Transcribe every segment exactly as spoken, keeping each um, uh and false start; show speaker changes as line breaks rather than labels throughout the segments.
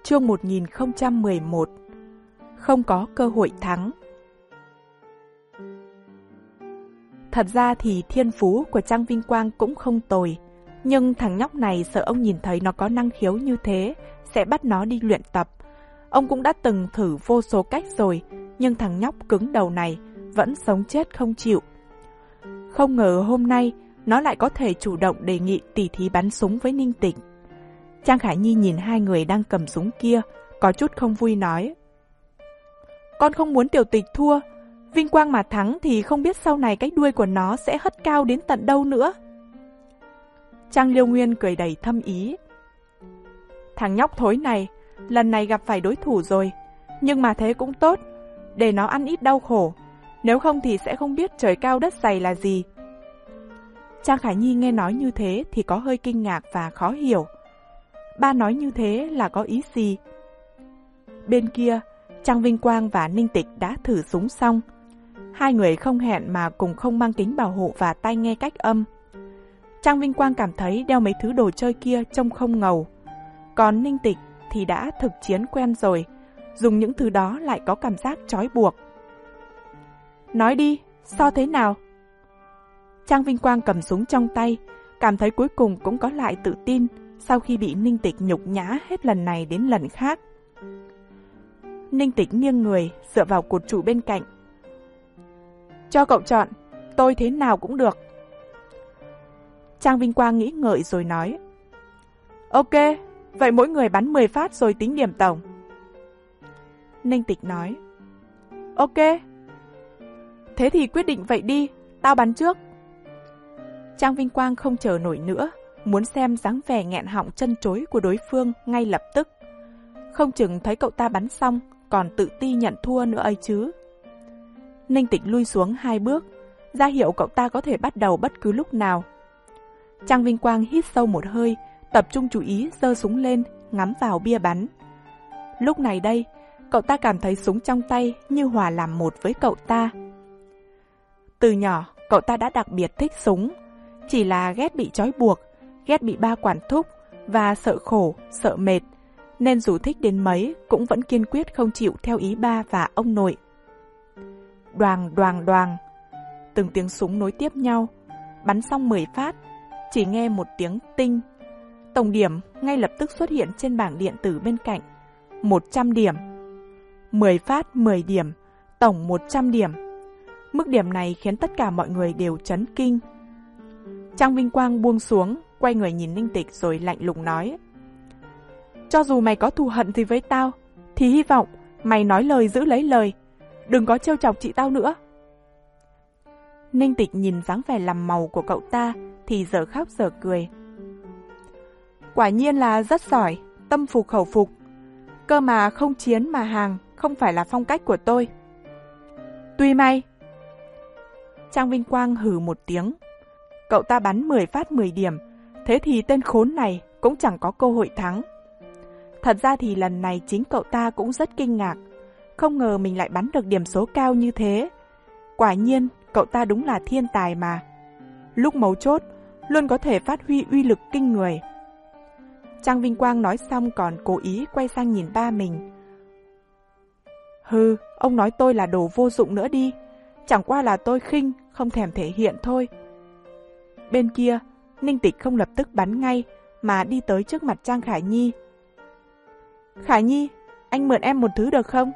Chương một nghìn không trăm mười một. Không có cơ hội thắng. Thật ra thì thiên phú của Trang Vinh Quang cũng không tồi, nhưng thằng nhóc này sợ ông nhìn thấy nó có năng khiếu như thế, sẽ bắt nó đi luyện tập. Ông cũng đã từng thử vô số cách rồi, nhưng thằng nhóc cứng đầu này vẫn sống chết không chịu. Không ngờ hôm nay nó lại có thể chủ động đề nghị tỉ thí bắn súng với Ninh Tịch. Trang Khải Nhi nhìn hai người đang cầm súng kia, có chút không vui nói: Con không muốn Tiểu Tịch thua, Vinh Quang mà thắng thì không biết sau này cái đuôi của nó sẽ hất cao đến tận đâu nữa. Trang Liêu Nguyên cười đầy thâm ý: Thằng nhóc thối này, lần này gặp phải đối thủ rồi, nhưng mà thế cũng tốt, để nó ăn ít đau khổ, nếu không thì sẽ không biết trời cao đất dày là gì. Trang Khải Nhi nghe nói như thế thì có hơi kinh ngạc và khó hiểu. Ba nói như thế là có ý gì? Bên kia, Trang Vinh Quang và Ninh Tịch đã thử súng xong. Hai người không hẹn mà cùng không mang kính bảo hộ và tai nghe cách âm. Trang Vinh Quang cảm thấy đeo mấy thứ đồ chơi kia trông không ngầu. Còn Ninh Tịch thì đã thực chiến quen rồi, dùng những thứ đó lại có cảm giác trói buộc. Nói đi, so thế nào? Trang Vinh Quang cầm súng trong tay, cảm thấy cuối cùng cũng có lại tự tin sau khi bị Ninh Tịch nhục nhã hết lần này đến lần khác. Ninh Tịch nghiêng người, dựa vào cột trụ bên cạnh. Cho cậu chọn, tôi thế nào cũng được. Trang Vinh Quang nghĩ ngợi rồi nói: Ok, vậy mỗi người bắn mười phát rồi tính điểm tổng. Ninh Tịch nói: Ok. Thế thì quyết định vậy đi, tao bắn trước. Trang Vinh Quang không chờ nổi nữa, muốn xem dáng vẻ nghẹn họng chân chối của đối phương ngay lập tức. Không chừng thấy cậu ta bắn xong, còn tự ti nhận thua nữa ấy chứ. Ninh Tịch lui xuống hai bước, ra hiệu cậu ta có thể bắt đầu bất cứ lúc nào. Trang Vinh Quang hít sâu một hơi, tập trung chú ý giơ súng lên, ngắm vào bia bắn. Lúc này đây, cậu ta cảm thấy súng trong tay như hòa làm một với cậu ta. Từ nhỏ, cậu ta đã đặc biệt thích súng, chỉ là ghét bị trói buộc, ghét bị ba quản thúc và sợ khổ, sợ mệt, nên dù thích đến mấy cũng vẫn kiên quyết không chịu theo ý ba và ông nội. Đoàng đoàng đoàng, từng tiếng súng nối tiếp nhau, bắn xong mười phát, chỉ nghe một tiếng tinh. Tổng điểm ngay lập tức xuất hiện trên bảng điện tử bên cạnh, một trăm điểm. mười phát mười điểm, tổng một trăm điểm. Mức điểm này khiến tất cả mọi người đều chấn kinh. Trang Vinh Quang buông xuống, quay người nhìn Ninh Tịch rồi lạnh lùng nói: Cho dù mày có thù hận gì với tao, thì hy vọng mày nói lời giữ lấy lời, đừng có trêu chọc chị tao nữa. Ninh Tịch nhìn dáng vẻ làm màu của cậu ta thì giờ khóc giờ cười. Quả nhiên là rất giỏi, tâm phục khẩu phục. Cơ mà không chiến mà hàng không phải là phong cách của tôi. Tùy mày. Trang Vinh Quang hừ một tiếng. Cậu ta bắn mười phát mười điểm, thế thì tên khốn này cũng chẳng có cơ hội thắng. Thật ra thì lần này chính cậu ta cũng rất kinh ngạc, không ngờ mình lại bắn được điểm số cao như thế. Quả nhiên, cậu ta đúng là thiên tài mà. Lúc mấu chốt, luôn có thể phát huy uy lực kinh người. Trang Vinh Quang nói xong còn cố ý quay sang nhìn ba mình. Hừ, ông nói tôi là đồ vô dụng nữa đi, chẳng qua là tôi khinh, không thèm thể hiện thôi. Bên kia, Ninh Tịch không lập tức bắn ngay, mà đi tới trước mặt Trang Khải Nhi. Khải Nhi, anh mượn em một thứ được không?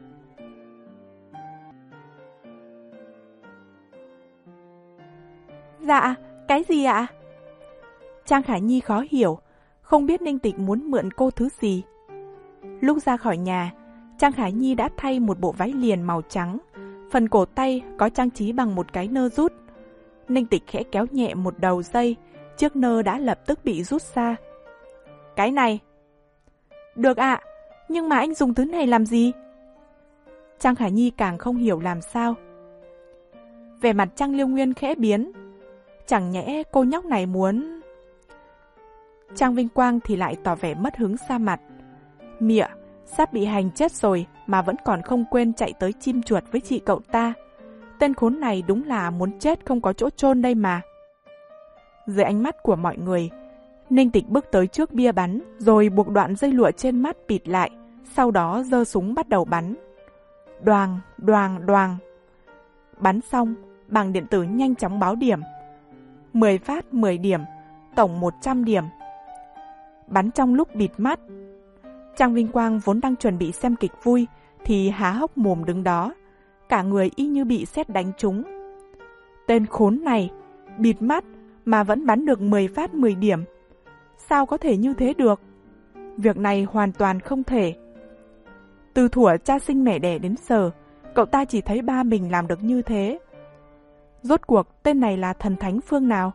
Dạ, cái gì ạ? Trang Khải Nhi khó hiểu, không biết Ninh Tịch muốn mượn cô thứ gì. Lúc ra khỏi nhà, Trang Khải Nhi đã thay một bộ váy liền màu trắng, phần cổ tay có trang trí bằng một cái nơ rút. Ninh Tịch khẽ kéo nhẹ một đầu dây, chiếc nơ đã lập tức bị rút ra. Cái này. Được ạ, nhưng mà anh dùng thứ này làm gì? Trang Khải Nhi càng không hiểu làm sao. Vẻ mặt Trang Liêu Nguyên khẽ biến. Chẳng nhẽ cô nhóc này muốn... Trang Vinh Quang thì lại tỏ vẻ mất hứng xa mặt. Mịa, sắp bị hành chết rồi mà vẫn còn không quên chạy tới chim chuột với chị cậu ta. Tên khốn này đúng là muốn chết không có chỗ chôn đây mà. Dưới ánh mắt của mọi người, Ninh Tịch bước tới trước bia bắn, rồi buộc đoạn dây lụa trên mắt bịt lại, sau đó giơ súng bắt đầu bắn. Đoàng, đoàng, đoàng. Bắn xong, bảng điện tử nhanh chóng báo điểm. mười phát mười điểm, tổng một trăm điểm. Bắn trong lúc bịt mắt. Trang Vinh Quang vốn đang chuẩn bị xem kịch vui, thì há hốc mồm đứng đó, cả người y như bị sét đánh trúng. Tên khốn này, bịt mắt mà vẫn bắn được mười phát mười điểm. Sao có thể như thế được? Việc này hoàn toàn không thể. Từ thuở cha sinh mẹ đẻ đến giờ, cậu ta chỉ thấy ba mình làm được như thế. Rốt cuộc tên này là thần thánh phương nào?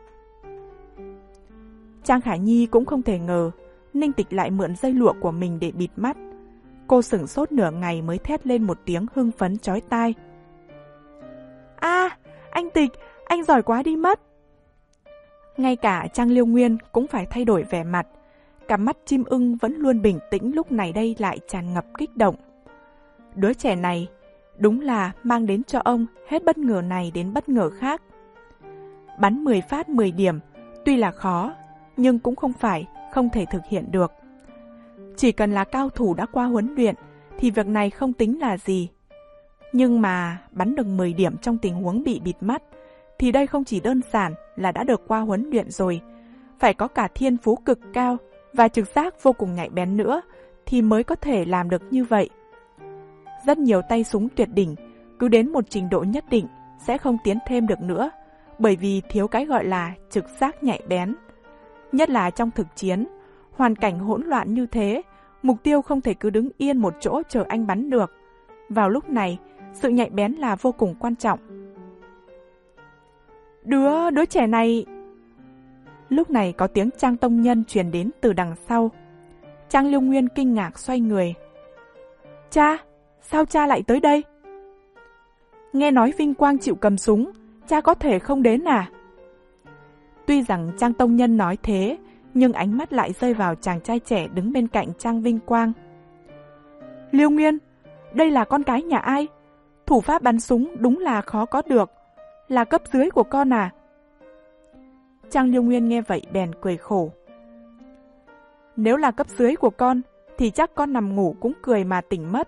Trang Khả Nhi cũng không thể ngờ Ninh Tịch lại mượn dây lụa của mình để bịt mắt. Cô sửng sốt nửa ngày mới thét lên một tiếng hưng phấn chói tai. À, anh Tịch, anh giỏi quá đi mất. Ngay cả Trang Liêu Nguyên cũng phải thay đổi vẻ mặt. Cặp mắt chim ưng vẫn luôn bình tĩnh lúc này đây lại tràn ngập kích động. Đứa trẻ này đúng là mang đến cho ông hết bất ngờ này đến bất ngờ khác. Bắn mười phát mười điểm tuy là khó, nhưng cũng không phải không thể thực hiện được. Chỉ cần là cao thủ đã qua huấn luyện thì việc này không tính là gì. Nhưng mà bắn được mười điểm trong tình huống bị bịt mắt thì đây không chỉ đơn giản là đã được qua huấn luyện rồi, phải có cả thiên phú cực cao và trực giác vô cùng nhạy bén nữa thì mới có thể làm được như vậy. Rất nhiều tay súng tuyệt đỉnh cứ đến một trình độ nhất định sẽ không tiến thêm được nữa, bởi vì thiếu cái gọi là trực giác nhạy bén. Nhất là trong thực chiến, hoàn cảnh hỗn loạn như thế, mục tiêu không thể cứ đứng yên một chỗ chờ anh bắn được. Vào lúc này, sự nhạy bén là vô cùng quan trọng. Đứa, đứa trẻ này... Lúc này có tiếng Trang Tông Nhân truyền đến từ đằng sau. Trang Liêu Nguyên kinh ngạc xoay người. Cha, sao cha lại tới đây? Nghe nói Vinh Quang chịu cầm súng, cha có thể không đến à? Tuy rằng Trang Tông Nhân nói thế, nhưng ánh mắt lại rơi vào chàng trai trẻ đứng bên cạnh Trang Vinh Quang. Liêu Nguyên, đây là con cái nhà ai? Thủ pháp bắn súng đúng là khó có được. Là cấp dưới của con à? Trang Liêu Nguyên nghe vậy bèn cười khổ. Nếu là cấp dưới của con, thì chắc con nằm ngủ cũng cười mà tỉnh mất.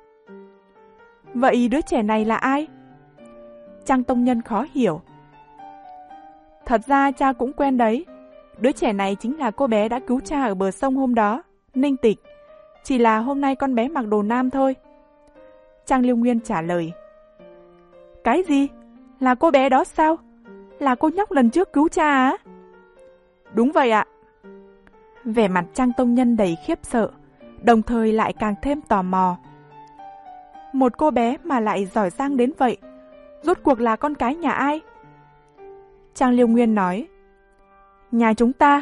Vậy đứa trẻ này là ai? Trang Tông Nhân khó hiểu. Thật ra cha cũng quen đấy. Đứa trẻ này chính là cô bé đã cứu cha ở bờ sông hôm đó, Ninh Tịch. Chỉ là hôm nay con bé mặc đồ nam thôi. Trang Liêu Nguyên trả lời. Cái gì? Là cô bé đó sao? Là cô nhóc lần trước cứu cha á? Đúng vậy ạ. Vẻ mặt Trang Tông Nhân đầy khiếp sợ, đồng thời lại càng thêm tò mò. Một cô bé mà lại giỏi giang đến vậy, rốt cuộc là con cái nhà ai? Trang Liêu Nguyên nói. Nhà chúng ta.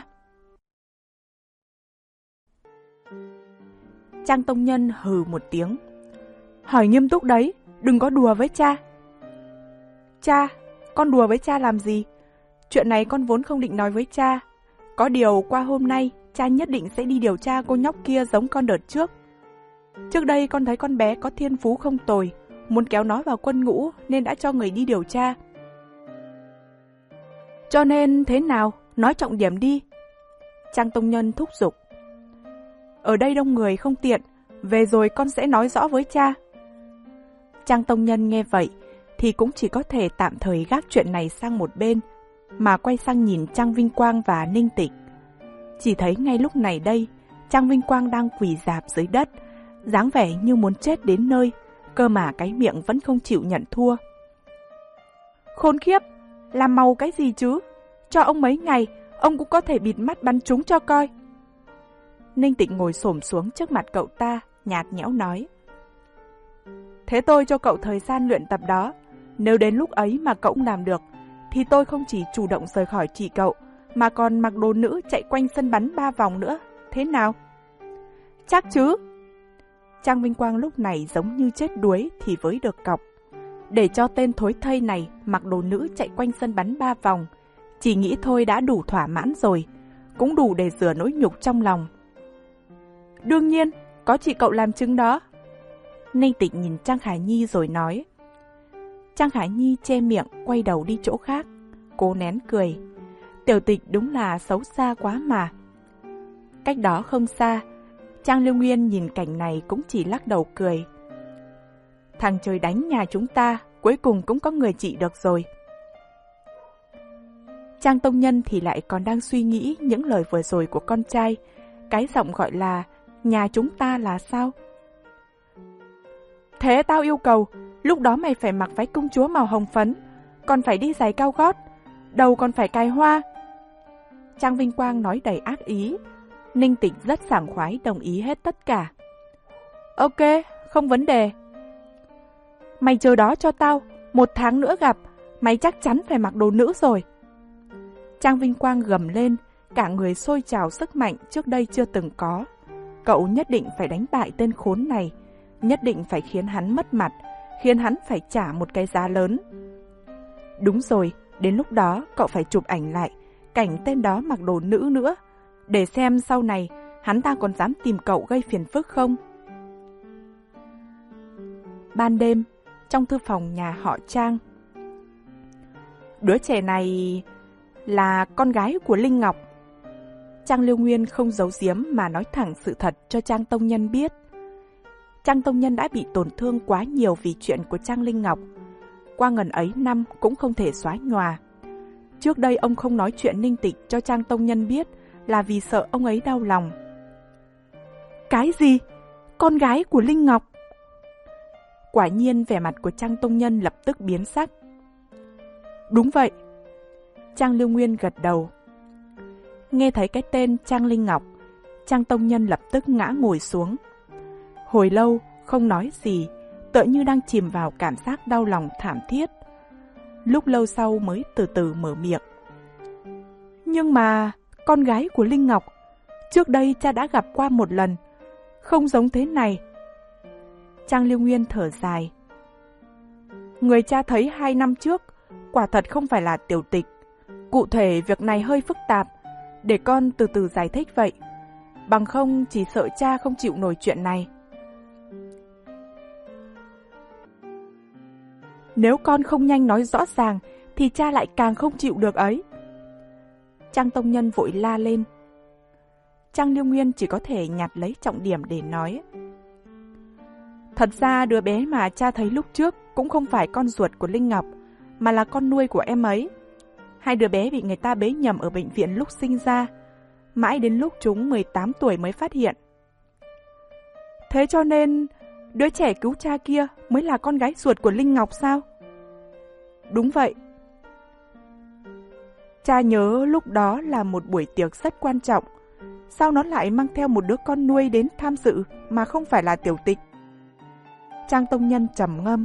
Trang Tông Nhân hừ một tiếng. Hỏi nghiêm túc đấy, đừng có đùa với cha. Cha, con đùa với cha làm gì? Chuyện này con vốn không định nói với cha. Có điều qua hôm nay, cha nhất định sẽ đi điều tra cô nhóc kia giống con đợt trước. Trước đây con thấy con bé có thiên phú không tồi, muốn kéo nó vào quân ngũ nên đã cho người đi điều tra. Cho nên thế nào? Nói trọng điểm đi. Trang Tông Nhân thúc giục. Ở đây đông người không tiện, về rồi con sẽ nói rõ với cha. Trang Tông Nhân nghe vậy thì cũng chỉ có thể tạm thời gác chuyện này sang một bên, mà quay sang nhìn Trang Vinh Quang và Ninh Tịch. Chỉ thấy ngay lúc này đây, Trang Vinh Quang đang quỳ rạp dưới đất, dáng vẻ như muốn chết đến nơi, cơ mà cái miệng vẫn không chịu nhận thua. Khốn khiếp, làm màu cái gì chứ? Cho ông mấy ngày, ông cũng có thể bịt mắt bắn chúng cho coi. Ninh Tịch ngồi xổm xuống trước mặt cậu ta, nhạt nhẽo nói. Thế tôi cho cậu thời gian luyện tập đó. Nếu đến lúc ấy mà cậu làm được, thì tôi không chỉ chủ động rời khỏi chỉ cậu, mà còn mặc đồ nữ chạy quanh sân bắn ba vòng nữa. Thế nào? Chắc chứ? Trang Vinh Quang lúc này giống như chết đuối thì với được cọc. Để cho tên thối thây này mặc đồ nữ chạy quanh sân bắn ba vòng, chỉ nghĩ thôi đã đủ thỏa mãn rồi, cũng đủ để rửa nỗi nhục trong lòng. Đương nhiên, có chị cậu làm chứng đó. Ninh Tịch nhìn Trang Khả Nhi rồi nói. Trang Khả Nhi che miệng quay đầu đi chỗ khác. Cố nén cười. Tiểu Tịch đúng là xấu xa quá mà. Cách đó không xa, Trang Liêu Nguyên nhìn cảnh này cũng chỉ lắc đầu cười. Thằng trời đánh nhà chúng ta, cuối cùng cũng có người trị được rồi. Trang Tông Nhân thì lại còn đang suy nghĩ những lời vừa rồi của con trai. Cái giọng gọi là nhà chúng ta là sao? Thế tao yêu cầu, lúc đó mày phải mặc váy công chúa màu hồng phấn, còn phải đi giày cao gót, đầu còn phải cài hoa. Trang Vinh Quang nói đầy ác ý. Ninh Tịch rất sảng khoái đồng ý hết tất cả. Ok, không vấn đề. Mày chờ đó cho tao, một tháng nữa gặp, mày chắc chắn phải mặc đồ nữ rồi. Trang Vinh Quang gầm lên, cả người sôi trào sức mạnh trước đây chưa từng có. Cậu nhất định phải đánh bại tên khốn này, nhất định phải khiến hắn mất mặt, khiến hắn phải trả một cái giá lớn. Đúng rồi, đến lúc đó cậu phải chụp ảnh lại cảnh tên đó mặc đồ nữ nữa, để xem sau này hắn ta còn dám tìm cậu gây phiền phức không. Ban đêm, trong thư phòng nhà họ Trang. Đứa trẻ này là con gái của Linh Ngọc. Trang Liêu Nguyên không giấu giếm mà nói thẳng sự thật cho Trang Tông Nhân biết. Trang Tông Nhân đã bị tổn thương quá nhiều vì chuyện của Trang Linh Ngọc. Qua ngần ấy năm cũng không thể xóa nhòa. Trước đây ông không nói chuyện Ninh Tịch cho Trang Tông Nhân biết là vì sợ ông ấy đau lòng. Cái gì? Con gái của Linh Ngọc? Quả nhiên vẻ mặt của Trang Tông Nhân lập tức biến sắc. Đúng vậy. Trang Liêu Nguyên gật đầu. Nghe thấy cái tên Trang Linh Ngọc, Trang Tông Nhân lập tức ngã ngồi xuống. Hồi lâu không nói gì, tựa như đang chìm vào cảm giác đau lòng thảm thiết. Lúc lâu sau mới từ từ mở miệng. Nhưng mà con gái của Linh Ngọc, trước đây cha đã gặp qua một lần, không giống thế này. Trang Liêu Nguyên thở dài. Người cha thấy hai năm trước, quả thật không phải là Tiểu Tịch. Cụ thể việc này hơi phức tạp, để con từ từ giải thích vậy. Bằng không chỉ sợ cha không chịu nổi chuyện này. Nếu con không nhanh nói rõ ràng, thì cha lại càng không chịu được ấy. Trang Tông Nhân vội la lên. Trang Liêu Nguyên chỉ có thể nhặt lấy trọng điểm để nói. Thật ra đứa bé mà cha thấy lúc trước cũng không phải con ruột của Linh Ngọc, mà là con nuôi của em ấy. Hai đứa bé bị người ta bế nhầm ở bệnh viện lúc sinh ra, mãi đến lúc chúng mười tám tuổi mới phát hiện. Thế cho nên, đứa trẻ cứu cha kia mới là con gái ruột của Linh Ngọc sao? Đúng vậy. Cha nhớ lúc đó là một buổi tiệc rất quan trọng. Sao nó lại mang theo một đứa con nuôi đến tham dự mà không phải là Tiểu Tịch? Trang Tông Nhân trầm ngâm.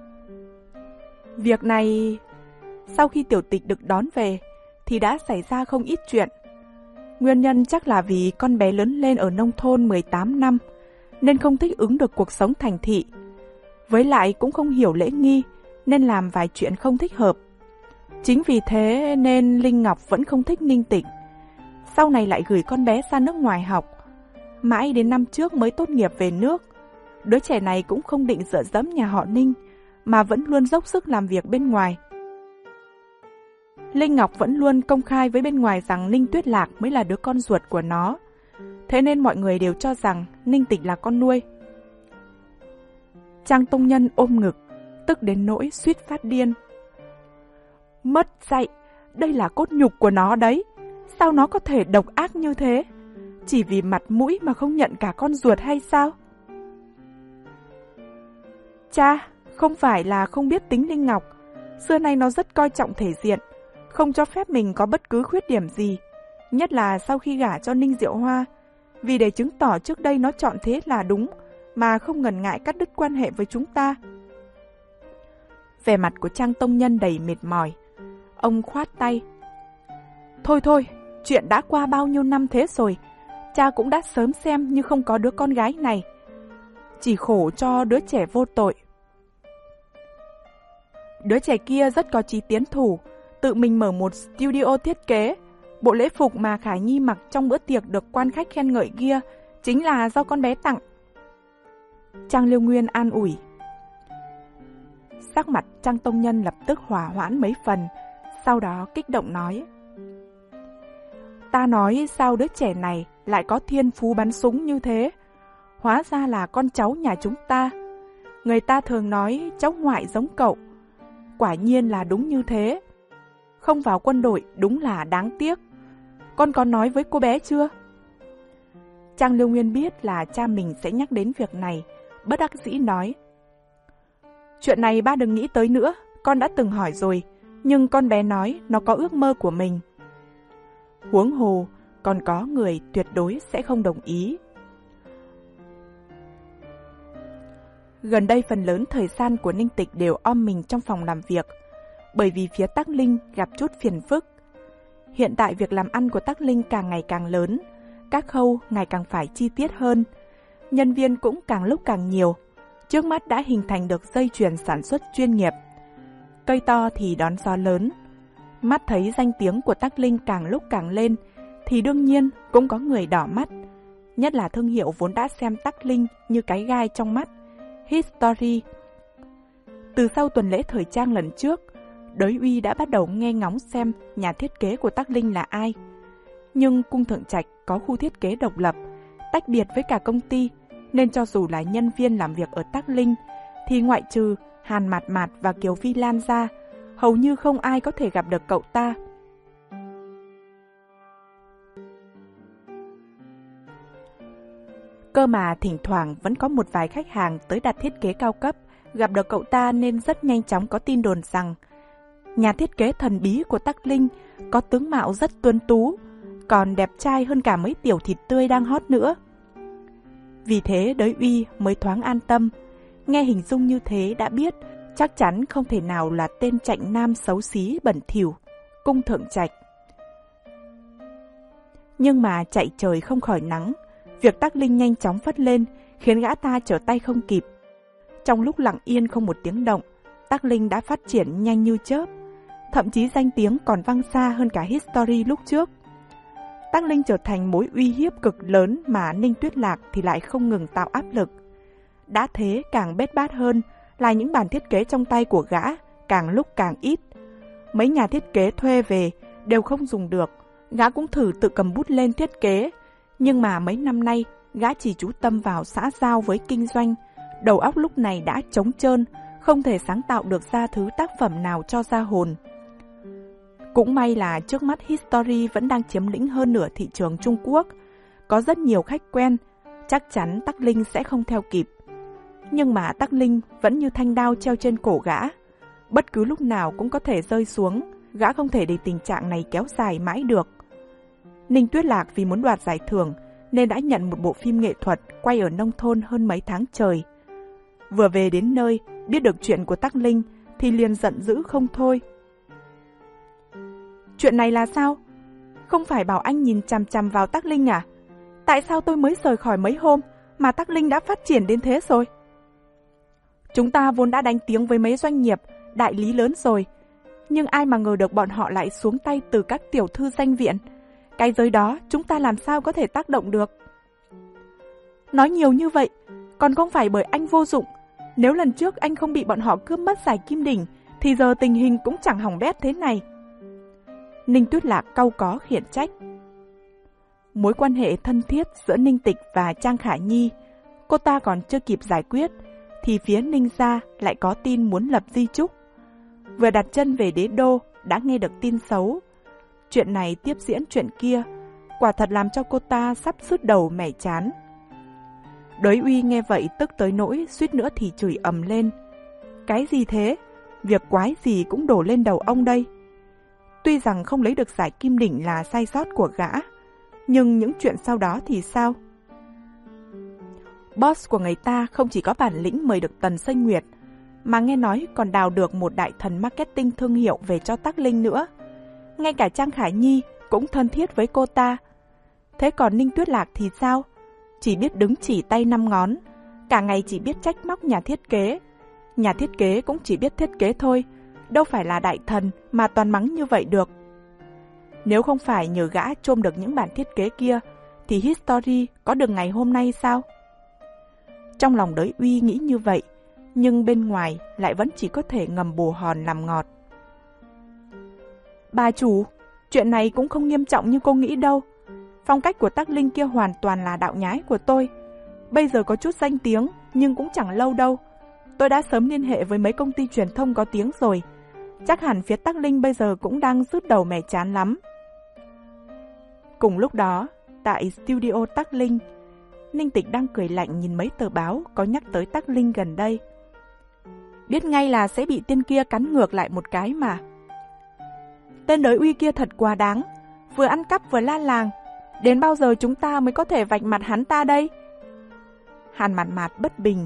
Việc này, sau khi Tiểu Tịch được đón về, thì đã xảy ra không ít chuyện. Nguyên nhân chắc là vì con bé lớn lên ở nông thôn mười tám năm, nên không thích ứng được cuộc sống thành thị. Với lại cũng không hiểu lễ nghi, nên làm vài chuyện không thích hợp. Chính vì thế nên Linh Ngọc vẫn không thích Ninh Tịch. Sau này lại gửi con bé ra nước ngoài học. Mãi đến năm trước mới tốt nghiệp về nước. Đứa trẻ này cũng không định dựa dẫm nhà họ Ninh, mà vẫn luôn dốc sức làm việc bên ngoài. Linh Ngọc vẫn luôn công khai với bên ngoài rằng Ninh Tuyết Lạc mới là đứa con ruột của nó. Thế nên mọi người đều cho rằng Ninh Tịch là con nuôi. Trang Tông Nhân ôm ngực, tức đến nỗi suýt phát điên. Mất dạy, đây là cốt nhục của nó đấy. Sao nó có thể độc ác như thế? Chỉ vì mặt mũi mà không nhận cả con ruột hay sao? Cha, không phải là không biết tính Linh Ngọc. Xưa nay nó rất coi trọng thể diện, không cho phép mình có bất cứ khuyết điểm gì. Nhất là sau khi gả cho Ninh Diệu Hoa. Vì để chứng tỏ trước đây nó chọn thế là đúng, mà không ngần ngại cắt đứt quan hệ với chúng ta. Vẻ mặt của Trang Tông Nhân đầy mệt mỏi. Ông khoát tay. Thôi thôi, chuyện đã qua bao nhiêu năm thế rồi. Cha cũng đã sớm xem như không có đứa con gái này. Chỉ khổ cho đứa trẻ vô tội. Đứa trẻ kia rất có chí tiến thủ, tự mình mở một studio thiết kế. Bộ lễ phục mà Khải Nhi mặc trong bữa tiệc được quan khách khen ngợi kia chính là do con bé tặng. Trang Liêu Nguyên an ủi. Sắc mặt Trang Tông Nhân lập tức hòa hoãn mấy phần, sau đó kích động nói. ta nói sao đứa trẻ này lại có thiên phú bắn súng như thế. Hóa ra là con cháu nhà chúng ta. Người ta thường nói cháu ngoại giống cậu. Quả nhiên là đúng như thế. Không vào quân đội đúng là đáng tiếc. Con có nói với cô bé chưa? Trang Lưu Nguyên biết là cha mình sẽ nhắc đến việc này, bất đắc dĩ nói. Chuyện này ba đừng nghĩ tới nữa, con đã từng hỏi rồi, nhưng con bé nói nó có ước mơ của mình. Huống hồ, còn có người tuyệt đối sẽ không đồng ý. Gần đây phần lớn thời gian của Ninh Tịch đều om mình trong phòng làm việc, bởi vì phía Tắc Linh gặp chút phiền phức. Hiện tại việc làm ăn của Tắc Linh càng ngày càng lớn, các khâu ngày càng phải chi tiết hơn, nhân viên cũng càng lúc càng nhiều. Trước mắt đã hình thành được dây chuyền sản xuất chuyên nghiệp. Cây to thì đón gió lớn. Mắt thấy danh tiếng của Tắc Linh càng lúc càng lên, thì đương nhiên cũng có người đỏ mắt. Nhất là thương hiệu vốn đã xem Tắc Linh như cái gai trong mắt, History. Từ sau tuần lễ thời trang lần trước, Đới Uy đã bắt đầu nghe ngóng xem nhà thiết kế của Tắc Linh là ai. Nhưng Cung Thượng Trạch có khu thiết kế độc lập, tách biệt với cả công ty, nên cho dù là nhân viên làm việc ở Tắc Linh, thì ngoại trừ Hàn Mạt Mạt và Kiều Vi Lan ra, hầu như không ai có thể gặp được cậu ta. Cơ mà thỉnh thoảng vẫn có một vài khách hàng tới đặt thiết kế cao cấp, gặp được cậu ta nên rất nhanh chóng có tin đồn rằng nhà thiết kế thần bí của Tắc Linh có tướng mạo rất tuấn tú, còn đẹp trai hơn cả mấy tiểu thịt tươi đang hot nữa. Vì thế Đới Uy mới thoáng an tâm, nghe hình dung như thế đã biết chắc chắn không thể nào là tên chạnh nam xấu xí bẩn thỉu, Cung Thượng Trạch. Nhưng mà chạy trời không khỏi nắng, việc Tắc Linh nhanh chóng phất lên khiến gã ta trở tay không kịp. Trong lúc lặng yên không một tiếng động, Tắc Linh đã phát triển nhanh như chớp, thậm chí danh tiếng còn vang xa hơn cả History lúc trước. Tắc Linh trở thành mối uy hiếp cực lớn mà Ninh Tuyết Lạc thì lại không ngừng tạo áp lực. Đã thế càng bết bát hơn là những bản thiết kế trong tay của gã càng lúc càng ít. Mấy nhà thiết kế thuê về đều không dùng được, gã cũng thử tự cầm bút lên thiết kế. Nhưng mà mấy năm nay, gã chỉ chú tâm vào xã giao với kinh doanh, đầu óc lúc này đã trống trơn, không thể sáng tạo được ra thứ tác phẩm nào cho ra hồn. Cũng may là trước mắt History vẫn đang chiếm lĩnh hơn nửa thị trường Trung Quốc, có rất nhiều khách quen, chắc chắn Tắc Linh sẽ không theo kịp. Nhưng mà Tắc Linh vẫn như thanh đao treo trên cổ gã, bất cứ lúc nào cũng có thể rơi xuống, gã không thể để tình trạng này kéo dài mãi được. Ninh Tuyết Lạc vì muốn đoạt giải thưởng nên đã nhận một bộ phim nghệ thuật quay ở nông thôn hơn mấy tháng trời. Vừa về đến nơi, biết được chuyện của Tắc Linh thì liền giận dữ không thôi. Chuyện này là sao? Không phải bảo anh nhìn chằm chằm vào Tắc Linh à? Tại sao tôi mới rời khỏi mấy hôm mà Tắc Linh đã phát triển đến thế rồi? Chúng ta vốn đã đánh tiếng với mấy doanh nghiệp, đại lý lớn rồi, nhưng ai mà ngờ được bọn họ lại xuống tay từ các tiểu thư danh viện. Cái giới đó chúng ta làm sao có thể tác động được? Nói nhiều như vậy, còn không phải bởi anh vô dụng. Nếu lần trước anh không bị bọn họ cướp mất giải kim đỉnh, thì giờ tình hình cũng chẳng hỏng bét thế này. Ninh Tuyết Lạc cau có khiển trách. Mối quan hệ thân thiết giữa Ninh Tịch và Trang Khả Nhi, cô ta còn chưa kịp giải quyết, thì phía Ninh gia lại có tin muốn lập di chúc. Vừa đặt chân về đế đô, đã nghe được tin xấu. Chuyện này tiếp diễn chuyện kia, quả thật làm cho cô ta sắp sứt đầu mẻ chán. Đới Uy nghe vậy tức tới nỗi suýt nữa thì chửi ầm lên. Cái gì thế? Việc quái gì cũng đổ lên đầu ông đây. Tuy rằng không lấy được giải kim đỉnh là sai sót của gã, nhưng những chuyện sau đó thì sao? Boss của người ta không chỉ có bản lĩnh mời được Tần Sênh Nguyệt, mà nghe nói còn đào được một đại thần marketing thương hiệu về cho Tắc Linh nữa. Ngay cả Trang Khả Nhi cũng thân thiết với cô ta. Thế còn Ninh Tuyết Lạc thì sao? Chỉ biết đứng chỉ tay năm ngón, cả ngày chỉ biết trách móc nhà thiết kế. Nhà thiết kế cũng chỉ biết thiết kế thôi, đâu phải là đại thần mà toàn mắng như vậy được. Nếu không phải nhờ gã trôm được những bản thiết kế kia, thì History có được ngày hôm nay sao? Trong lòng Đới Uy nghĩ như vậy, nhưng bên ngoài lại vẫn chỉ có thể ngầm bồ hòn làm ngọt. Bà chủ, Chuyện này cũng không nghiêm trọng như cô nghĩ đâu. Phong cách của Tắc Linh kia hoàn toàn là đạo nhái của tôi. Bây giờ có chút danh tiếng, nhưng cũng chẳng lâu đâu. Tôi đã sớm liên hệ với mấy công ty truyền thông có tiếng rồi. Chắc hẳn phía Tắc Linh bây giờ cũng đang rứt đầu mẻ chán lắm. Cùng lúc đó, tại studio Tắc Linh, Ninh Tịch đang cười lạnh nhìn mấy tờ báo có nhắc tới Tắc Linh gần đây. Biết ngay là sẽ bị tên kia cắn ngược lại một cái mà. Tên đới uy kia thật quá đáng, vừa ăn cắp vừa la làng. Đến bao giờ chúng ta mới có thể vạch mặt hắn ta đây? Hàn Mạt Mạt bất bình.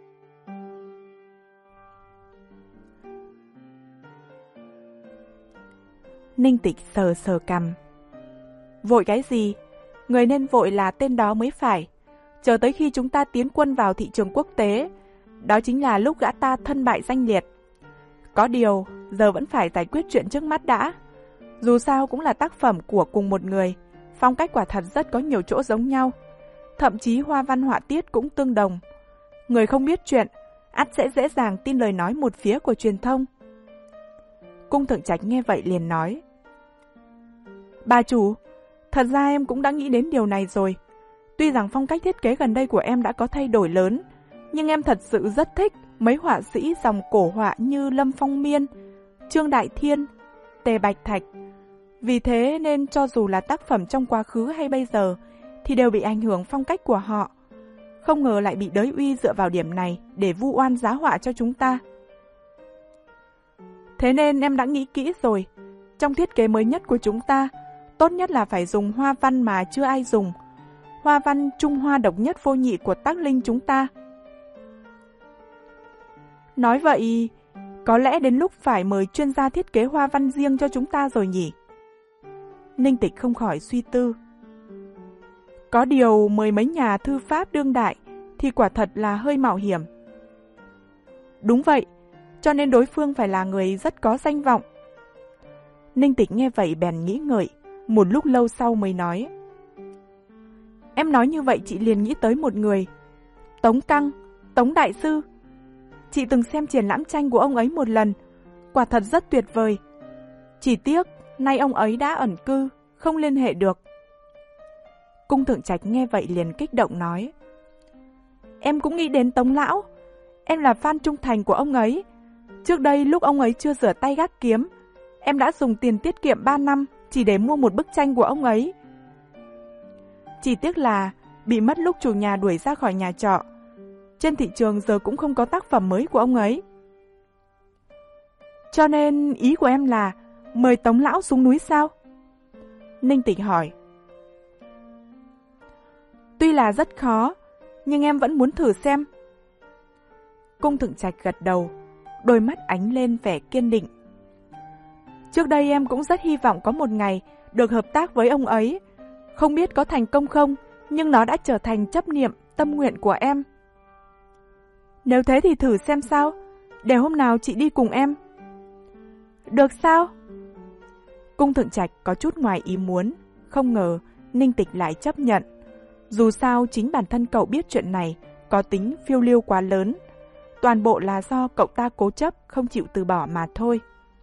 Ninh Tịch sờ sờ cằm. Vội cái gì? Người nên vội là tên đó mới phải. Chờ tới khi chúng ta tiến quân vào thị trường quốc tế, đó chính là lúc gã ta thân bại danh liệt. Có điều, giờ vẫn phải giải quyết chuyện trước mắt đã. Dù sao cũng là tác phẩm của cùng một người, phong cách quả thật rất có nhiều chỗ giống nhau. Thậm chí hoa văn họa tiết cũng tương đồng. Người không biết chuyện, ắt sẽ dễ dàng tin lời nói một phía của truyền thông. Cung Thượng Trạch nghe vậy liền nói. Bà chủ, thật ra em cũng đã nghĩ đến điều này rồi. Tuy rằng phong cách thiết kế gần đây của em đã có thay đổi lớn, nhưng em thật sự rất thích mấy họa sĩ dòng cổ họa như Lâm Phong Miên, Trương Đại Thiên, Tề Bạch Thạch. Vì thế nên cho dù là tác phẩm trong quá khứ hay bây giờ, thì đều bị ảnh hưởng phong cách của họ. Không ngờ lại bị đới uy dựa vào điểm này để vu oan giá họa cho chúng ta. Thế nên em đã nghĩ kỹ rồi. Trong thiết kế mới nhất của chúng ta, tốt nhất là phải dùng hoa văn mà chưa ai dùng. Hoa văn Trung Hoa độc nhất vô nhị của Tắc Linh chúng ta. Nói vậy, có lẽ đến lúc phải mời chuyên gia thiết kế hoa văn riêng cho chúng ta rồi nhỉ? Ninh Tịch không khỏi suy tư. Có điều mời mấy nhà thư pháp đương đại thì quả thật là hơi mạo hiểm. Đúng vậy, cho nên đối phương phải là người rất có danh vọng. Ninh Tịch nghe vậy bèn nghĩ ngợi, một lúc lâu sau mới nói. Em nói như vậy chị liền nghĩ tới một người. Tống Căng, Tống Đại Sư. Chị từng xem triển lãm tranh của ông ấy một lần, quả thật rất tuyệt vời. Chỉ tiếc, nay ông ấy đã ẩn cư, không liên hệ được. Cung Thượng Trạch nghe vậy liền kích động nói. Em cũng nghĩ đến Tống Lão. Em là fan trung thành của ông ấy. Trước đây lúc ông ấy chưa rửa tay gác kiếm, em đã dùng tiền tiết kiệm ba năm chỉ để mua một bức tranh của ông ấy. Chỉ tiếc là bị mất lúc chủ nhà đuổi ra khỏi nhà trọ. Trên thị trường giờ cũng không có tác phẩm mới của ông ấy. Cho nên ý của em là mời Tống Lão xuống núi sao? Ninh Tịch hỏi. Tuy là rất khó, nhưng em vẫn muốn thử xem. Cung Thượng Trạch gật đầu, đôi mắt ánh lên vẻ kiên định. Trước đây em cũng rất hy vọng có một ngày được hợp tác với ông ấy. Không biết có thành công không, nhưng nó đã trở thành chấp niệm, tâm nguyện của em. Nếu thế thì thử xem sao, để hôm nào chị đi cùng em. Được sao? Cung Thượng Trạch có chút ngoài ý muốn, không ngờ Ninh Tịch lại chấp nhận. Dù sao chính bản thân cậu biết chuyện này có tính phiêu lưu quá lớn. Toàn bộ là do cậu ta cố chấp không chịu từ bỏ mà thôi.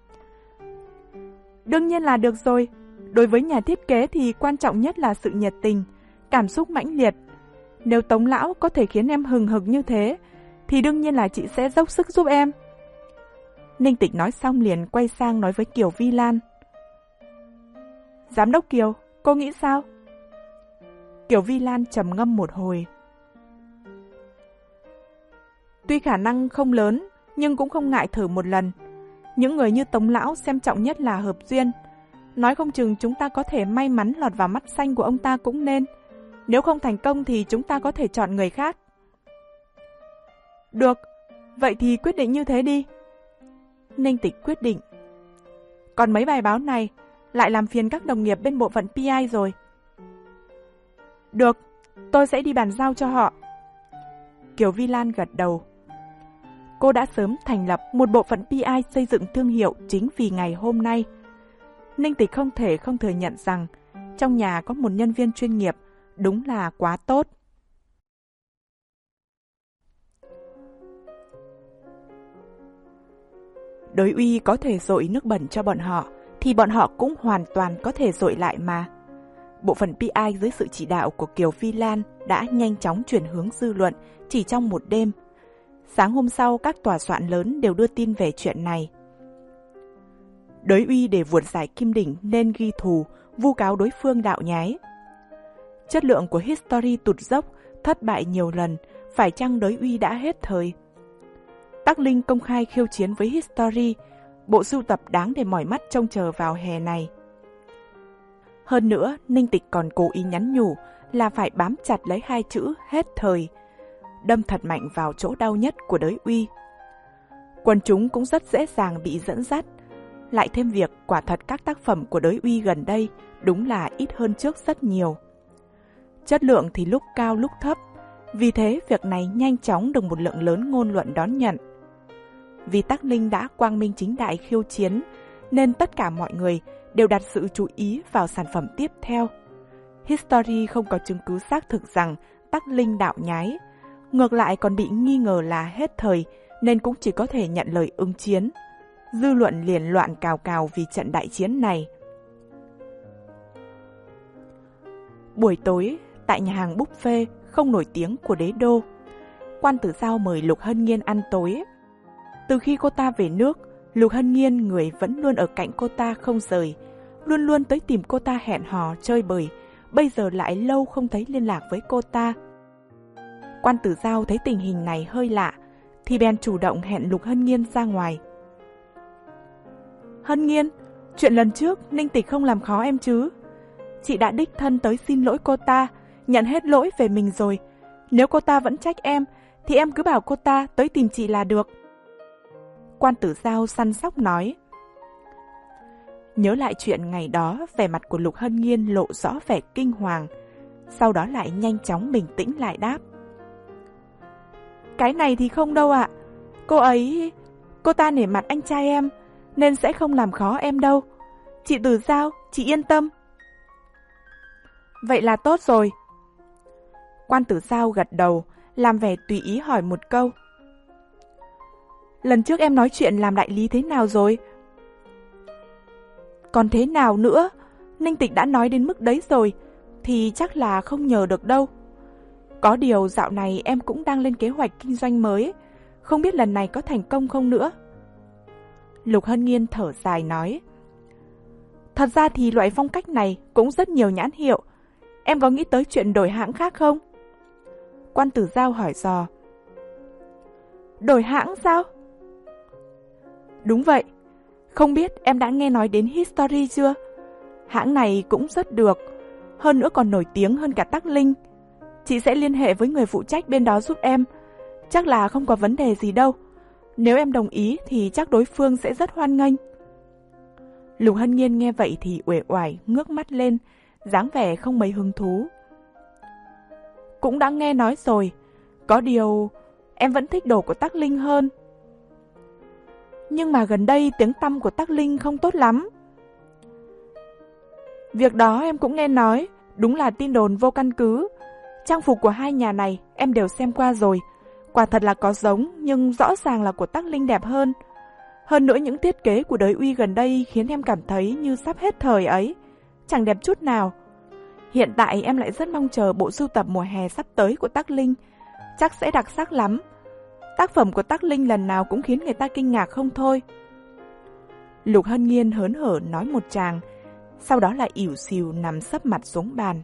Đương nhiên là được rồi. Đối với nhà thiết kế thì quan trọng nhất là sự nhiệt tình, cảm xúc mãnh liệt. Nếu Tống Lão có thể khiến em hừng hực như thế, thì đương nhiên là chị sẽ dốc sức giúp em. Ninh Tịch nói xong liền quay sang nói với Kiều Vi Lan. Giám đốc Kiều, cô nghĩ sao? Kiều Vi Lan trầm ngâm một hồi. Tuy khả năng không lớn, nhưng cũng không ngại thử một lần. Những người như Tống Lão xem trọng nhất là hợp duyên. Nói không chừng chúng ta có thể may mắn lọt vào mắt xanh của ông ta cũng nên. Nếu không thành công thì chúng ta có thể chọn người khác. Được, vậy thì quyết định như thế đi. Ninh Tịch quyết định. Còn mấy bài báo này, lại làm phiền các đồng nghiệp bên bộ phận pê i rồi. Được, tôi sẽ đi bàn giao cho họ. Kiều Vi Lan gật đầu. Cô đã sớm thành lập một bộ phận pê i xây dựng thương hiệu chính vì ngày hôm nay. Ninh Tịch không thể không thừa nhận rằng trong nhà có một nhân viên chuyên nghiệp đúng là quá tốt. Đối uy có thể dội nước bẩn cho bọn họ thì bọn họ cũng hoàn toàn có thể dội lại mà. Bộ phận pê i dưới sự chỉ đạo của Kiều Phi Lan đã nhanh chóng chuyển hướng dư luận chỉ trong một đêm. Sáng hôm sau, các tòa soạn lớn đều đưa tin về chuyện này. Đới uy để vuột giải Kim Đỉnh nên ghi thù, vu cáo đối phương đạo nhái. Chất lượng của History tụt dốc, thất bại nhiều lần, phải chăng Đới uy đã hết thời? Tắc Linh công khai khiêu chiến với History, bộ sưu tập đáng để mỏi mắt trông chờ vào hè này. Hơn nữa, Ninh Tịch còn cố ý nhắn nhủ là phải bám chặt lấy hai chữ hết thời, đâm thật mạnh vào chỗ đau nhất của Đới uy. Quần chúng cũng rất dễ dàng bị dẫn dắt. Lại thêm việc quả thật các tác phẩm của Đới uy gần đây đúng là ít hơn trước rất nhiều. Chất lượng thì lúc cao lúc thấp, vì thế việc này nhanh chóng được một lượng lớn ngôn luận đón nhận. Vì Tắc Linh đã quang minh chính đại khiêu chiến, nên tất cả mọi người đều đặt sự chú ý vào sản phẩm tiếp theo. History không có chứng cứ xác thực rằng Tắc Linh đạo nhái, ngược lại còn bị nghi ngờ là hết thời nên cũng chỉ có thể nhận lời ứng chiến. Dư luận liền loạn cào cào vì trận đại chiến này. Buổi tối, tại nhà hàng buffet không nổi tiếng của đế đô, Quan Tử Giao mời Lục Hân Nghiên ăn tối. Từ khi cô ta về nước, Lục Hân Nghiên người vẫn luôn ở cạnh cô ta không rời, luôn luôn tới tìm cô ta hẹn hò chơi bời, bây giờ lại lâu không thấy liên lạc với cô ta. Quan Tử Giao thấy tình hình này hơi lạ, thì bèn chủ động hẹn Lục Hân Nghiên ra ngoài. Hân Nghiên, chuyện lần trước Ninh Tịch không làm khó em chứ? Chị đã đích thân tới xin lỗi cô ta, nhận hết lỗi về mình rồi. Nếu cô ta vẫn trách em, thì em cứ bảo cô ta tới tìm chị là được. Quan Tử Giao săn sóc nói. Nhớ lại chuyện ngày đó, vẻ mặt của Lục Hân Nghiên lộ rõ vẻ kinh hoàng, sau đó lại nhanh chóng bình tĩnh lại đáp. Cái này thì không đâu ạ. Cô ấy... Cô ta nể mặt anh trai em, nên sẽ không làm khó em đâu. Chị Tử Giao, chị yên tâm. Vậy là tốt rồi. Quan Tử Giao gật đầu, làm vẻ tùy ý hỏi một câu. Lần trước em nói chuyện làm đại lý thế nào rồi? Còn thế nào nữa? Ninh Tịch đã nói đến mức đấy rồi, thì chắc là không nhờ được đâu. Có điều dạo này em cũng đang lên kế hoạch kinh doanh mới, không biết lần này có thành công không nữa. Lục Hân Nghiên thở dài nói. Thật ra thì loại phong cách này cũng rất nhiều nhãn hiệu. Em có nghĩ tới chuyện đổi hãng khác không? Quan Tử Giao hỏi dò. Đổi hãng sao? Đúng vậy. Không biết em đã nghe nói đến History chưa? Hãng này cũng rất được, hơn nữa còn nổi tiếng hơn cả Tắc Linh. Chị sẽ liên hệ với người phụ trách bên đó giúp em. Chắc là không có vấn đề gì đâu. Nếu em đồng ý thì chắc đối phương sẽ rất hoan nghênh. Lục Hân Nghiên nghe vậy thì uể oải ngước mắt lên, dáng vẻ không mấy hứng thú. Cũng đã nghe nói rồi, có điều em vẫn thích đồ của Tắc Linh hơn. Nhưng mà gần đây tiếng tăm của Tắc Linh không tốt lắm. Việc đó em cũng nghe nói, đúng là tin đồn vô căn cứ. Trang phục của hai nhà này em đều xem qua rồi, quả thật là có giống nhưng rõ ràng là của Tắc Linh đẹp hơn. Hơn nữa những thiết kế của Đới uy gần đây khiến em cảm thấy như sắp hết thời ấy, chẳng đẹp chút nào. Hiện tại em lại rất mong chờ bộ sưu tập mùa hè sắp tới của Tắc Linh, chắc sẽ đặc sắc lắm. Tác phẩm của Tắc Linh lần nào cũng khiến người ta kinh ngạc không thôi. Lục Hân Nghiên hớn hở nói một tràng, sau đó lại ỉu xìu nằm sấp mặt xuống bàn.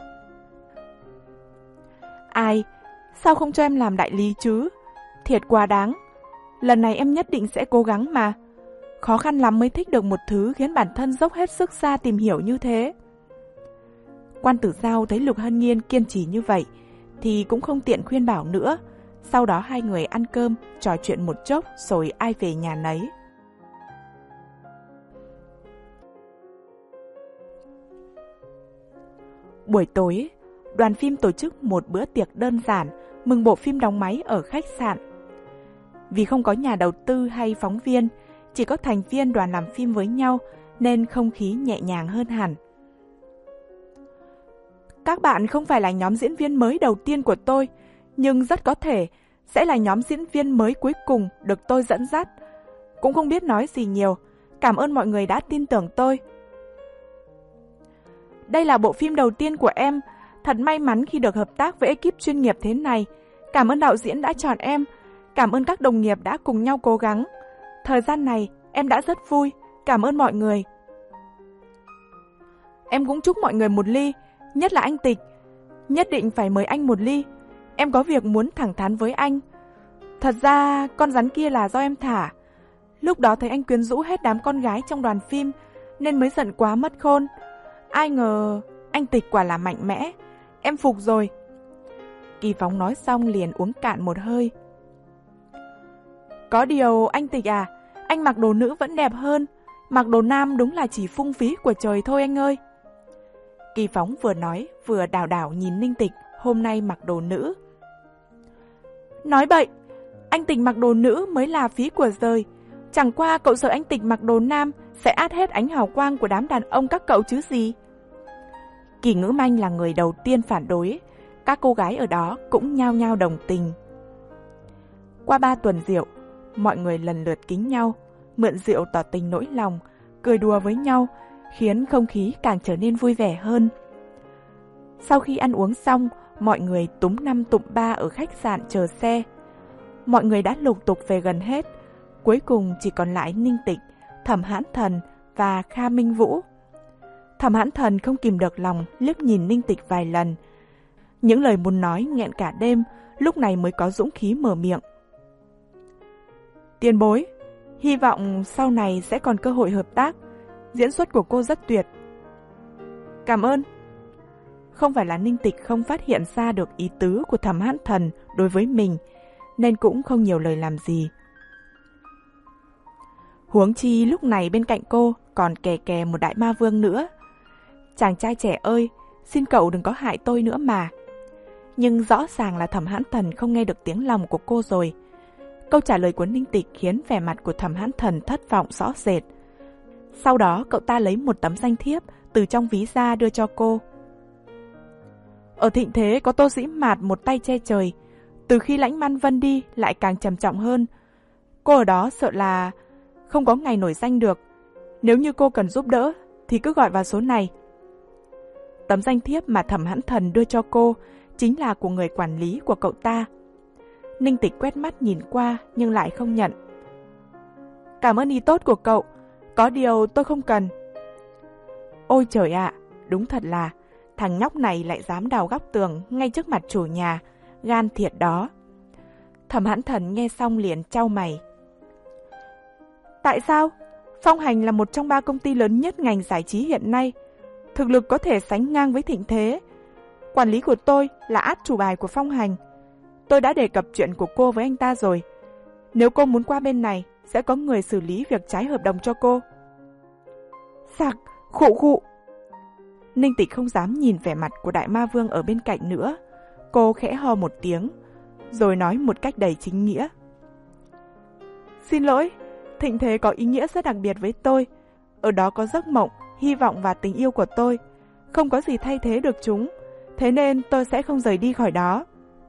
Ai? Sao không cho em làm đại lý chứ? Thiệt quá đáng. Lần này em nhất định sẽ cố gắng mà. Khó khăn lắm mới thích được một thứ khiến bản thân dốc hết sức ra tìm hiểu như thế. Quan Tử Giao thấy Lục Hân Nghiên kiên trì như vậy thì cũng không tiện khuyên bảo nữa. Sau đó hai người ăn cơm, trò chuyện một chốc rồi ai về nhà nấy. Buổi tối, đoàn phim tổ chức một bữa tiệc đơn giản mừng bộ phim đóng máy ở khách sạn. Vì không có nhà đầu tư hay phóng viên, chỉ có thành viên đoàn làm phim với nhau nên không khí nhẹ nhàng hơn hẳn. Các bạn không phải là nhóm diễn viên mới đầu tiên của tôi, nhưng rất có thể sẽ là nhóm diễn viên mới cuối cùng được tôi dẫn dắt. Cũng không biết nói gì nhiều, cảm ơn mọi người đã tin tưởng tôi. đây là bộ phim đầu tiên của em. Thật may mắn khi được hợp tác với ekip chuyên nghiệp thế này. Cảm ơn đạo diễn đã chọn em. Cảm ơn các đồng nghiệp đã cùng nhau cố gắng. Thời gian này, em đã rất vui. Cảm ơn mọi người. Em cũng chúc mọi người một ly, nhất là anh Tịch. Nhất định phải mời anh một ly. Em có việc muốn thẳng thắn với anh. Thật ra, con rắn kia là do em thả. Lúc đó thấy anh quyến rũ hết đám con gái trong đoàn phim, nên mới giận quá mất khôn. Ai ngờ, anh Tịch quả là mạnh mẽ. Em phục rồi. Kỳ Phóng nói xong liền uống cạn một hơi. Có điều, anh Tịch à, anh mặc đồ nữ vẫn đẹp hơn. Mặc đồ nam đúng là chỉ phung phí của trời thôi anh ơi. Kỳ Phóng vừa nói, vừa đảo đảo nhìn Ninh Tịch hôm nay mặc đồ nữ. Nói bậy, anh Tịch mặc đồ nữ mới là phí của trời. Chẳng qua cậu sợ anh Tịch mặc đồ nam sẽ át hết ánh hào quang của đám đàn ông các cậu chứ gì. Kỳ Ngữ Manh là người đầu tiên phản đối. Các cô gái ở đó cũng nhao nhao đồng tình. Qua ba tuần rượu, mọi người lần lượt kính nhau, mượn rượu tỏ tình nỗi lòng, cười đùa với nhau, khiến không khí càng trở nên vui vẻ hơn. Sau khi ăn uống xong, mọi người túm năm tụm ba ở khách sạn chờ xe. Mọi người đã lục tục về gần hết, cuối cùng chỉ còn lại Ninh Tịch, Thẩm Hãn Thần và Kha Minh Vũ. Thẩm Hãn Thần không kìm được lòng liếc nhìn Ninh Tịch vài lần. Những lời muốn nói nghẹn cả đêm, lúc này mới có dũng khí mở miệng. Tiền bối, hy vọng sau này sẽ còn cơ hội hợp tác. Diễn xuất của cô rất tuyệt. Cảm ơn. Không phải là Ninh Tịch không phát hiện ra được ý tứ của Thẩm Hãn Thần đối với mình, nên cũng không nhiều lời làm gì. Huống chi lúc này bên cạnh cô còn kè kè một đại ma vương nữa. Chàng trai trẻ ơi, xin cậu đừng có hại tôi nữa mà. Nhưng rõ ràng là Thẩm Hãn Thần không nghe được tiếng lòng của cô rồi. Câu trả lời của Ninh Tịch khiến vẻ mặt của Thẩm Hãn Thần thất vọng rõ rệt. Sau đó cậu ta lấy một tấm danh thiếp từ trong ví ra đưa cho cô. Ở thịnh thế có Tô Dĩ Mạt một tay che trời. Từ khi Lãnh Man Vân đi lại càng trầm trọng hơn. Cô ở đó sợ là không có ngày nổi danh được. Nếu như cô cần giúp đỡ thì cứ gọi vào số này. Tấm danh thiếp mà Thẩm Hãn Thần đưa cho cô chính là của người quản lý của cậu ta. Ninh Tịch quét mắt nhìn qua nhưng lại không nhận. Cảm ơn ý tốt của cậu, có điều tôi không cần. Ôi trời ạ, à, đúng thật là thằng nhóc này lại dám đào góc tường ngay trước mặt chủ nhà, gan thiệt đó. Thẩm Hãn Thần nghe xong liền chau mày. Tại sao? Phong Hành là một trong ba công ty lớn nhất ngành giải trí hiện nay. Thực lực có thể sánh ngang với Thịnh Thế. Quản lý của tôi là át chủ bài của Phong Hành. Tôi đã đề cập chuyện của cô với anh ta rồi. Nếu cô muốn qua bên này, sẽ có người xử lý việc trái hợp đồng cho cô. Sặc, khụ khụ. Ninh Tịch không dám nhìn vẻ mặt của đại ma vương ở bên cạnh nữa. Cô khẽ ho một tiếng, rồi nói một cách đầy chính nghĩa. Xin lỗi, Thịnh Thế có ý nghĩa rất đặc biệt với tôi. Ở đó có giấc mộng, hy vọng và tình yêu của tôi. Không có gì thay thế được chúng. Thế nên tôi sẽ không rời đi khỏi đó.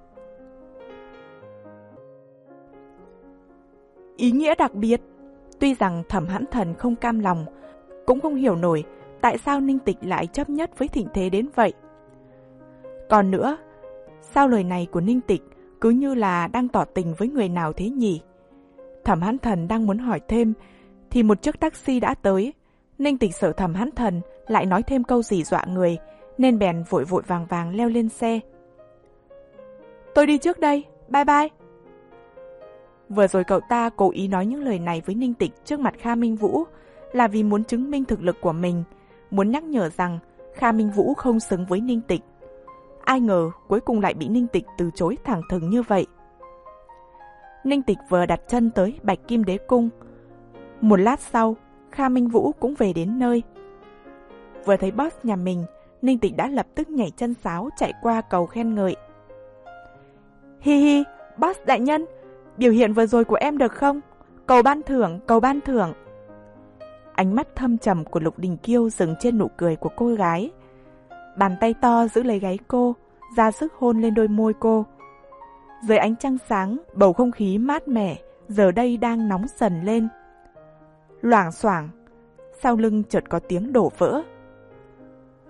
Ý nghĩa đặc biệt. Tuy rằng Thẩm Hãn Thần không cam lòng, cũng không hiểu nổi tại sao Ninh Tịch lại chấp nhất với Thịnh Thế đến vậy. Còn nữa, sao lời này của Ninh Tịch cứ như là đang tỏ tình với người nào thế nhỉ? Thẩm Hãn Thần đang muốn hỏi thêm thì một chiếc taxi đã tới. Ninh Tịch sợ Thẩm Hãn Thần lại nói thêm câu gì dọa người, nên bèn vội vội vàng vàng leo lên xe. Tôi đi trước đây, bye bye. Vừa rồi cậu ta cố ý nói những lời này với Ninh Tịch trước mặt Kha Minh Vũ là vì muốn chứng minh thực lực của mình, muốn nhắc nhở rằng Kha Minh Vũ không xứng với Ninh Tịch. Ai ngờ cuối cùng lại bị Ninh Tịch từ chối thẳng thừng như vậy. Ninh Tịch vừa đặt chân tới Bạch Kim Đế Cung. Một lát sau, Kha Minh Vũ cũng về đến nơi. Vừa thấy boss nhà mình, Ninh Tịch đã lập tức nhảy chân sáo chạy qua cầu khen ngợi. Hi hi, boss đại nhân, biểu hiện vừa rồi của em được không? Cầu ban thưởng, cầu ban thưởng. Ánh mắt thâm trầm của Lục Đình Kiêu dừng trên nụ cười của cô gái. Bàn tay to giữ lấy gáy cô, ra sức hôn lên đôi môi cô. Dưới ánh trăng sáng, bầu không khí mát mẻ giờ đây đang nóng dần lên. Loảng xoảng, sau lưng chợt có tiếng đổ vỡ.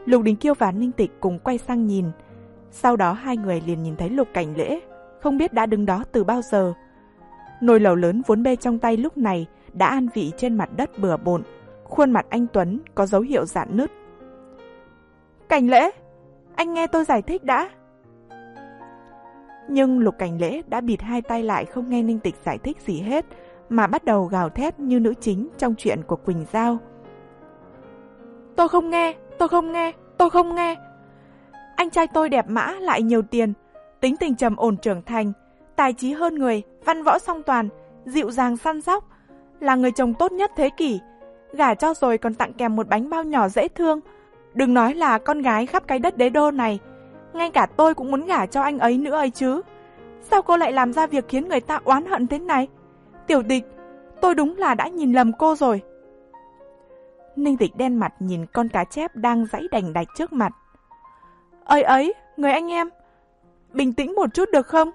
Lục Đình Kiêu và Ninh Tịch cùng quay sang nhìn. Sau đó hai người liền nhìn thấy Lục Cảnh Lễ, không biết đã đứng đó từ bao giờ. Nồi lẩu lớn vốn bê trong tay lúc này đã an vị trên mặt đất bừa bộn, khuôn mặt anh Tuấn có dấu hiệu rạn nứt. Cảnh Lễ, anh nghe tôi giải thích đã. Nhưng Lục Cảnh Lễ đã bịt hai tay lại, không nghe Ninh Tịch giải thích gì hết, mà bắt đầu gào thét như nữ chính trong chuyện của Quỳnh Giao. Tôi không nghe, tôi không nghe, tôi không nghe. Anh trai tôi đẹp mã lại nhiều tiền, tính tình trầm ổn trưởng thành, tài trí hơn người, văn võ song toàn, dịu dàng săn sóc, là người chồng tốt nhất thế kỷ. Gả cho rồi còn tặng kèm một bánh bao nhỏ dễ thương. Đừng nói là con gái khắp cái đất đế đô này, ngay cả tôi cũng muốn gả cho anh ấy nữa ấy chứ. Sao cô lại làm ra việc khiến người ta oán hận thế này? Tiểu Tịch, tôi đúng là đã nhìn lầm cô rồi. Ninh Tịch đen mặt nhìn con cá chép đang giãy đành đạch trước mặt. Ơi ấy, người anh em, bình tĩnh một chút được không?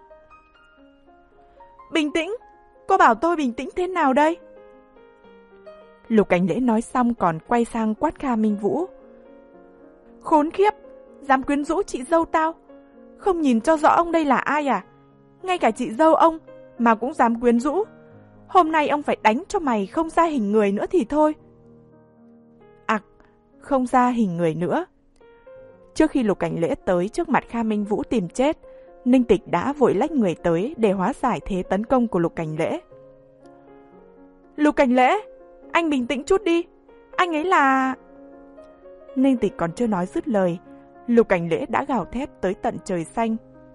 Bình tĩnh? Cô bảo tôi bình tĩnh thế nào đây? Lục Cảnh Lễ nói xong còn quay sang quát Kha Minh Vũ. Khốn khiếp, dám quyến rũ chị dâu tao. Không nhìn cho rõ ông đây là ai à? Ngay cả chị dâu ông mà cũng dám quyến rũ. Hôm nay ông phải đánh cho mày không ra hình người nữa thì thôi. Ặc, à, không ra hình người nữa. Trước khi Lục Cảnh Lễ tới trước mặt Kha Minh Vũ tìm chết, Ninh Tịch đã vội lách người tới để hóa giải thế tấn công của Lục Cảnh Lễ. Lục Cảnh Lễ, anh bình tĩnh chút đi. Anh ấy là... Ninh Tịch còn chưa nói dứt lời, Lục Cảnh Lễ đã gào thét tới tận trời xanh.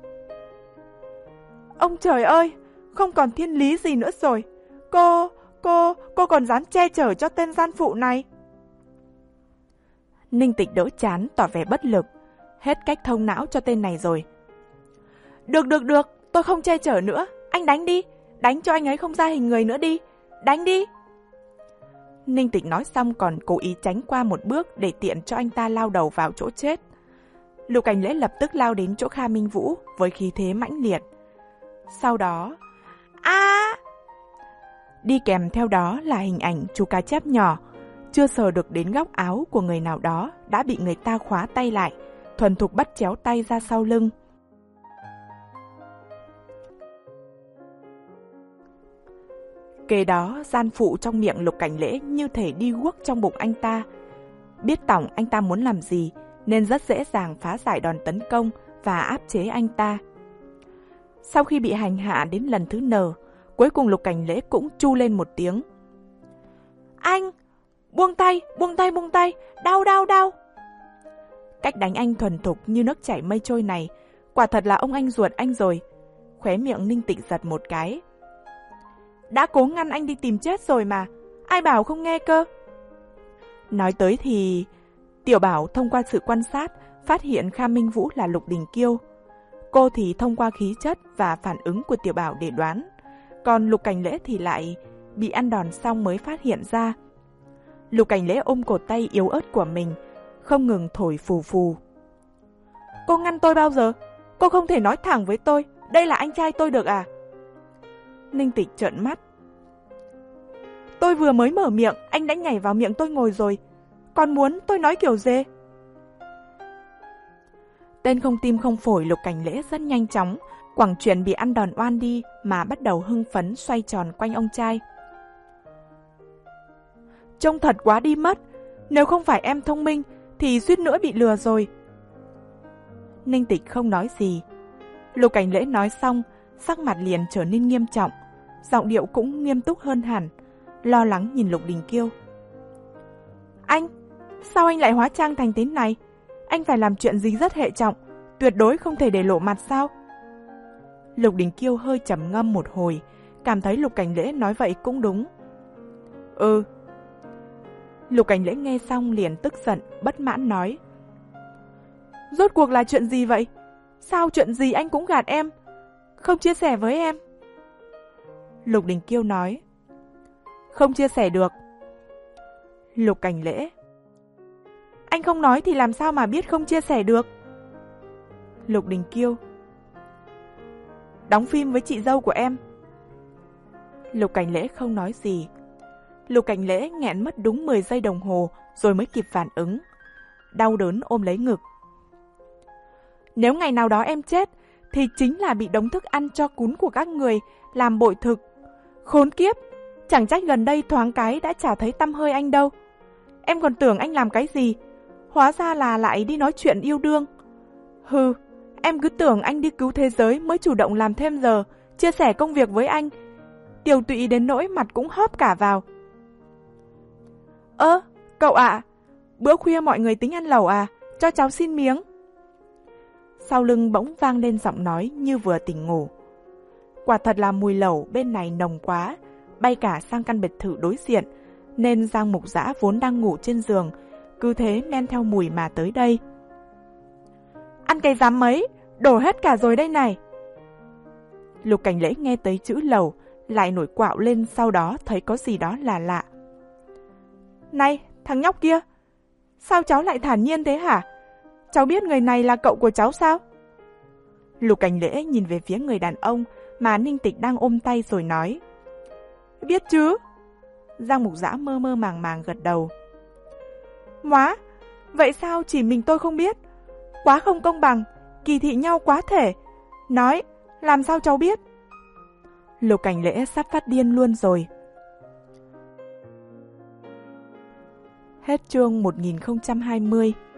Ông trời ơi, không còn thiên lý gì nữa rồi. Cô, cô, cô còn dám che chở cho tên gian phụ này. Ninh Tịch đỡ chán tỏ vẻ bất lực. Hết cách thông não cho tên này rồi. Được, được, được, tôi không che chở nữa. Anh đánh đi, đánh cho anh ấy không ra hình người nữa đi. Đánh đi. Ninh Tịch nói xong còn cố ý tránh qua một bước để tiện cho anh ta lao đầu vào chỗ chết. Lục Cảnh Lễ lập tức lao đến chỗ Kha Minh Vũ với khí thế mãnh liệt. Sau đó... a à! Đi kèm theo đó là hình ảnh chú cá chép nhỏ, chưa sờ được đến góc áo của người nào đó đã bị người ta khóa tay lại, thuần thục bắt chéo tay ra sau lưng. Kế đó, gian phụ trong miệng Lục Cảnh Lễ như thể đi guốc trong bụng anh ta. Biết tổng anh ta muốn làm gì, nên rất dễ dàng phá giải đòn tấn công và áp chế anh ta. Sau khi bị hành hạ đến lần thứ N, cuối cùng Lục Cảnh Lễ cũng chu lên một tiếng. Anh! Buông tay! Buông tay! Buông tay! Đau! Đau! Đau! Cách đánh anh thuần thục như nước chảy mây trôi này, quả thật là ông anh ruột anh rồi. Khóe miệng Ninh Tịch giật một cái. Đã cố ngăn anh đi tìm chết rồi mà, ai bảo không nghe cơ. Nói tới thì... Tiểu Bảo thông qua sự quan sát phát hiện Kha Minh Vũ là Lục Đình Kiêu. Cô thì thông qua khí chất và phản ứng của Tiểu Bảo để đoán. Còn Lục Cảnh Lễ thì lại bị ăn đòn xong mới phát hiện ra. Lục Cảnh Lễ ôm cổ tay yếu ớt của mình, không ngừng thổi phù phù. Cô ngăn tôi bao giờ? Cô không thể nói thẳng với tôi, đây là anh trai tôi được à? Ninh Tịch trợn mắt. Tôi vừa mới mở miệng, anh đã nhảy vào miệng tôi ngồi rồi. Còn muốn tôi nói kiểu gì? Tên không tim không phổi Lục Cảnh Lễ rất nhanh chóng quẳng chuyện bị ăn đòn oan đi mà bắt đầu hưng phấn xoay tròn quanh ông trai. Trông thật quá đi mất. Nếu không phải em thông minh thì suýt nữa bị lừa rồi. Ninh Tịch không nói gì. Lục Cảnh Lễ nói xong, sắc mặt liền trở nên nghiêm trọng, giọng điệu cũng nghiêm túc hơn hẳn, lo lắng nhìn Lục Đình Kiêu. Anh, sao anh lại hóa trang thành thế này? Anh phải làm chuyện gì rất hệ trọng, tuyệt đối không thể để lộ mặt sao? Lục Đình Kiêu hơi trầm ngâm một hồi, cảm thấy Lục Cảnh Lễ nói vậy cũng đúng. Ừ. Lục Cảnh Lễ nghe xong liền tức giận, bất mãn nói. Rốt cuộc là chuyện gì vậy? Sao chuyện gì anh cũng gạt em? Không chia sẻ với em? Lục Đình Kiêu nói. Không chia sẻ được. Lục Cảnh Lễ. Anh không nói thì làm sao mà biết không chia sẻ được? Lục Đình Kiêu. Đóng phim với chị dâu của em. Lục Cảnh Lễ không nói gì. Lục Cảnh Lễ nghẹn mất đúng mười giây đồng hồ rồi mới kịp phản ứng. đau đớn ôm lấy ngực. Nếu ngày nào đó em chết, thì chính là bị đống thức ăn cho cún của các người làm bội thực. Khốn kiếp, chẳng trách gần đây thoáng cái đã chả thấy tăm hơi anh đâu. Em còn tưởng anh làm cái gì, hóa ra là lại đi nói chuyện yêu đương. Hừ, em cứ tưởng anh đi cứu thế giới mới chủ động làm thêm giờ, chia sẻ công việc với anh. Tiều tụy đến nỗi mặt cũng hóp cả vào. Ơ, cậu ạ, à, bữa khuya mọi người tính ăn lẩu à, cho cháu xin miếng. Sau lưng bỗng vang lên giọng nói như vừa tỉnh ngủ. Quả thật là mùi lẩu bên này nồng quá, bay cả sang căn biệt thự đối diện, nên Giang Mục Dã vốn đang ngủ trên giường, cứ thế men theo mùi mà tới đây. Ăn cái dám mấy, đổ hết cả rồi đây này. Lục Cảnh Lễ nghe tới chữ lẩu, lại nổi quạo lên, sau đó thấy có gì đó là lạ. Này, thằng nhóc kia, sao cháu lại thản nhiên thế hả? Cháu biết người này là cậu của cháu sao? Lục Cảnh Lễ nhìn về phía người đàn ông mà Ninh Tịch đang ôm tay rồi nói. Biết chứ. Giang Mục Dã mơ mơ màng màng gật đầu. Móa, vậy sao chỉ mình tôi không biết? Quá không công bằng, kỳ thị nhau quá thể. Nói, làm sao cháu biết? Lục Cảnh Lễ sắp phát điên luôn rồi. Hết chương một nghìn không trăm hai mươi.